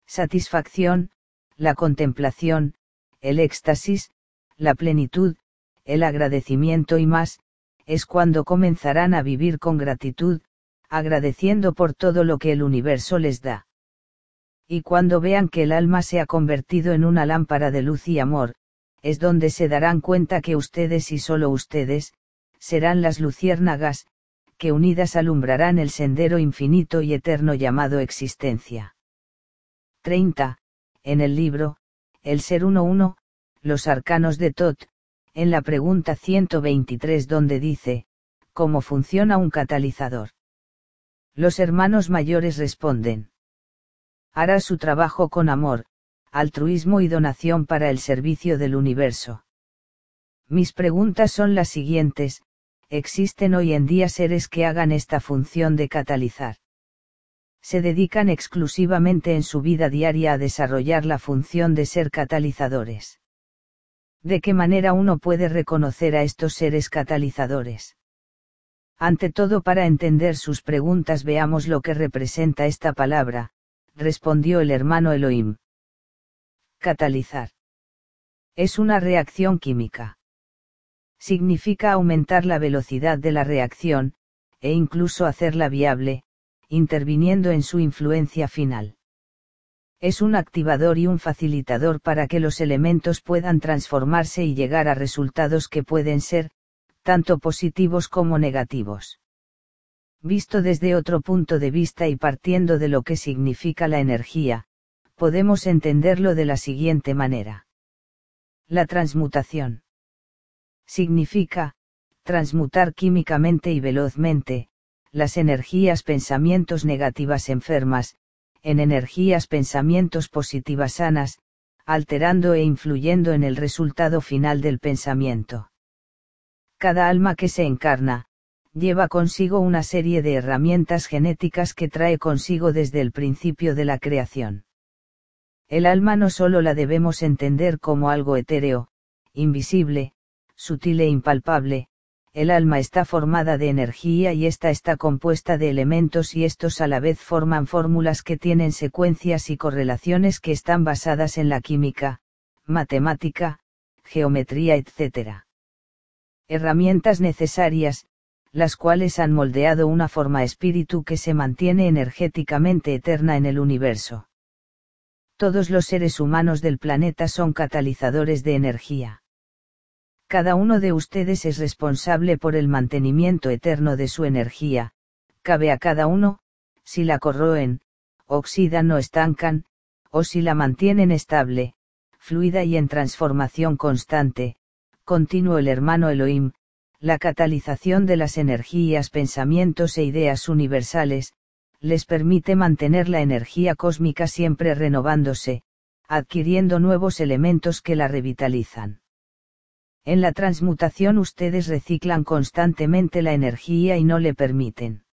satisfacción, la contemplación, el éxtasis, la plenitud, el agradecimiento y más, es cuando comenzarán a vivir con gratitud, agradeciendo por todo lo que el universo les da. Y cuando vean que el alma se ha convertido en una lámpara de luz y amor, es donde se darán cuenta que ustedes y solo ustedes, serán las luciérnagas, que unidas alumbrarán el sendero infinito y eterno llamado existencia. 30. En el libro, El Ser 1.1, Los Arcanos de Thoth, en la pregunta 123 donde dice, ¿cómo funciona un catalizador? Los hermanos mayores responden. Hará su trabajo con amor, altruismo y donación para el servicio del universo. Mis preguntas son las siguientes: ¿existen hoy en día seres que hagan esta función de catalizar? ¿Se dedican exclusivamente en su vida diaria a desarrollar la función de ser catalizadores? ¿De qué manera uno puede reconocer a estos seres catalizadores? Ante todo, para entender sus preguntas, veamos lo que representa esta palabra, respondió el hermano Elohim. Catalizar. Es una reacción química. Significa aumentar la velocidad de la reacción, e incluso hacerla viable, interviniendo en su influencia final. Es un activador y un facilitador para que los elementos puedan transformarse y llegar a resultados que pueden ser, tanto positivos como negativos. Visto desde otro punto de vista y partiendo de lo que significa la energía, podemos entenderlo de la siguiente manera. La transmutación significa, transmutar químicamente y velozmente, las energías pensamientos negativas enfermas, en energías pensamientos positivas sanas, alterando e influyendo en el resultado final del pensamiento. Cada alma que se encarna, lleva consigo una serie de herramientas genéticas que trae consigo desde el principio de la creación. El alma no solo la debemos entender como algo etéreo, invisible, sutil e impalpable, el alma está formada de energía y ésta está compuesta de elementos y estos a la vez forman fórmulas que tienen secuencias y correlaciones que están basadas en la química, matemática, geometría, etc. Herramientas necesarias, las cuales han moldeado una forma espíritu que se mantiene energéticamente eterna en el universo. Todos los seres humanos del planeta son catalizadores de energía. Cada uno de ustedes es responsable por el mantenimiento eterno de su energía, cabe a cada uno, si la corroen, oxidan o estancan, o si la mantienen estable, fluida y en transformación constante, continuó el hermano Elohim, la catalización de las energías, pensamientos e ideas universales, les permite mantener la energía cósmica siempre renovándose, adquiriendo nuevos elementos que la revitalizan. En la transmutación ustedes reciclan constantemente la energía y no le permiten